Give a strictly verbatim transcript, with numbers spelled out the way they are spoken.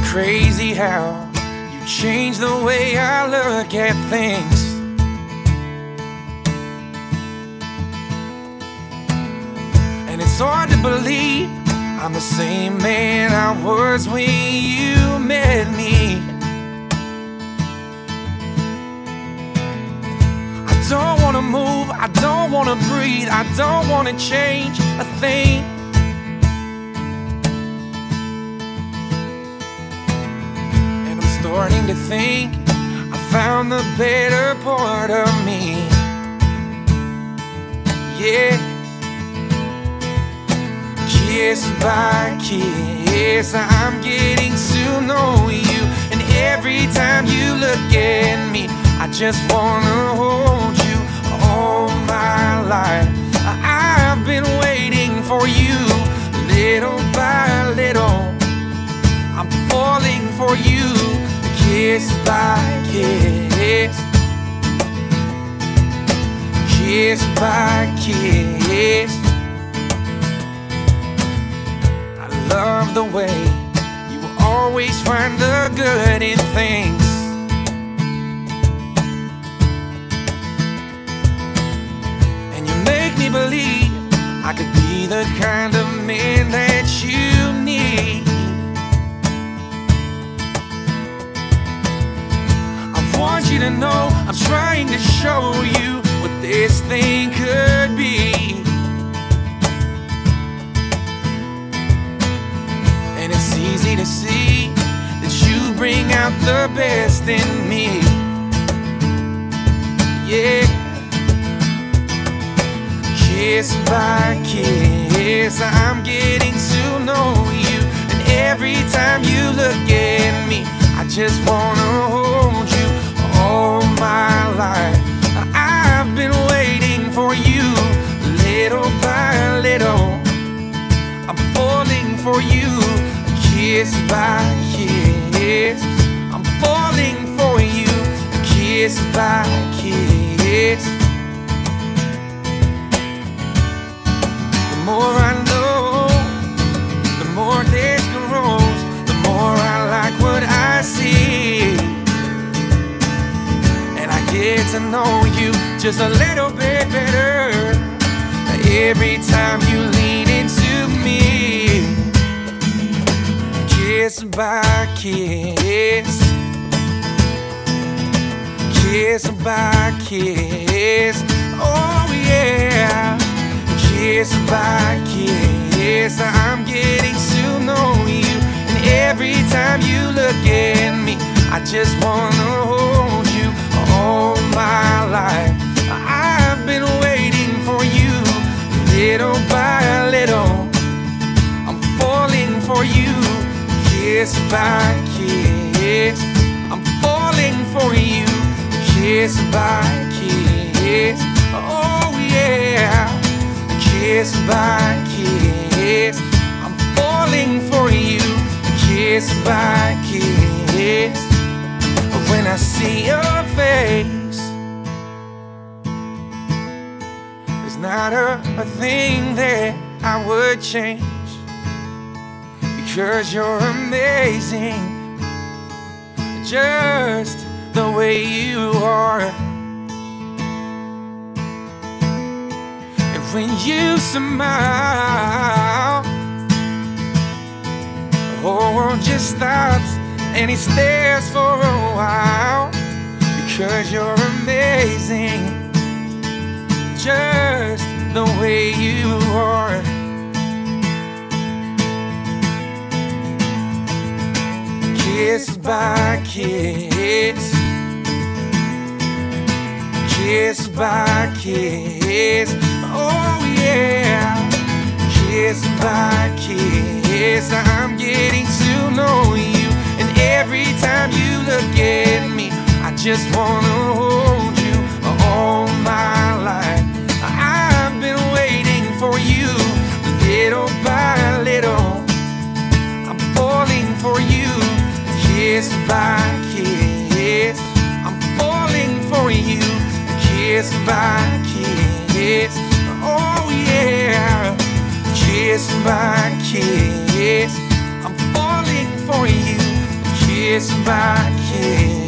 crazy how you changed the way I look at things. And it's hard to believe I'm the same man I was when you met me. I don't wanna move, I don't wanna breathe, I don't wanna change a thing. And I'm starting to think I found the better part of me. Yeah. Kiss by kiss, I'm getting to know you. And every time you look at me, I just wanna hold you all my life. I've been waiting for you, little by little. I'm falling for you, kiss by kiss. Kiss by kiss. Love the way you always find the good in things. And you make me believe I could be the kind of man that you need. I want you to know I'm trying to show you what this thing could be. It's easy to see that you bring out the best in me. Yeah. Kiss by kiss, I'm getting to know you. And every time you look at me, I just wanna hold you all my life. I've been waiting for you, little by little. I'm falling for you, kiss by kiss. I'm falling for you, kiss by kiss. The more I know, the more days grows, the more I like what I see. And I get to know you just a little bit better every time you lean into me. Kiss by kiss. Kiss by kiss. Oh yeah. Kiss by kiss. I'm getting to know you. And every time you look at me, I just wanna hold you all my life. I've been waiting for you, little by little. I'm falling for you, kiss by kiss. I'm falling for you, kiss by kiss. Oh yeah. Kiss by kiss. I'm falling for you, kiss by kiss. When I see your face, there's not a, a thing that I would change. Because you're amazing, just the way you are. And when you smile, the whole world just stops and it stares for a while. Because you're amazing, just the way you are. Kiss by kiss. Kiss by kiss. Oh yeah. Kiss by kiss. I'm getting to know you. And every time you look at me, I just wanna hold you all my life. I've been waiting for you, little by little. I'm falling for you, kiss by kiss. I'm falling for you, kiss by kiss. Oh yeah. Kiss by kiss. I'm falling for you, kiss by kiss.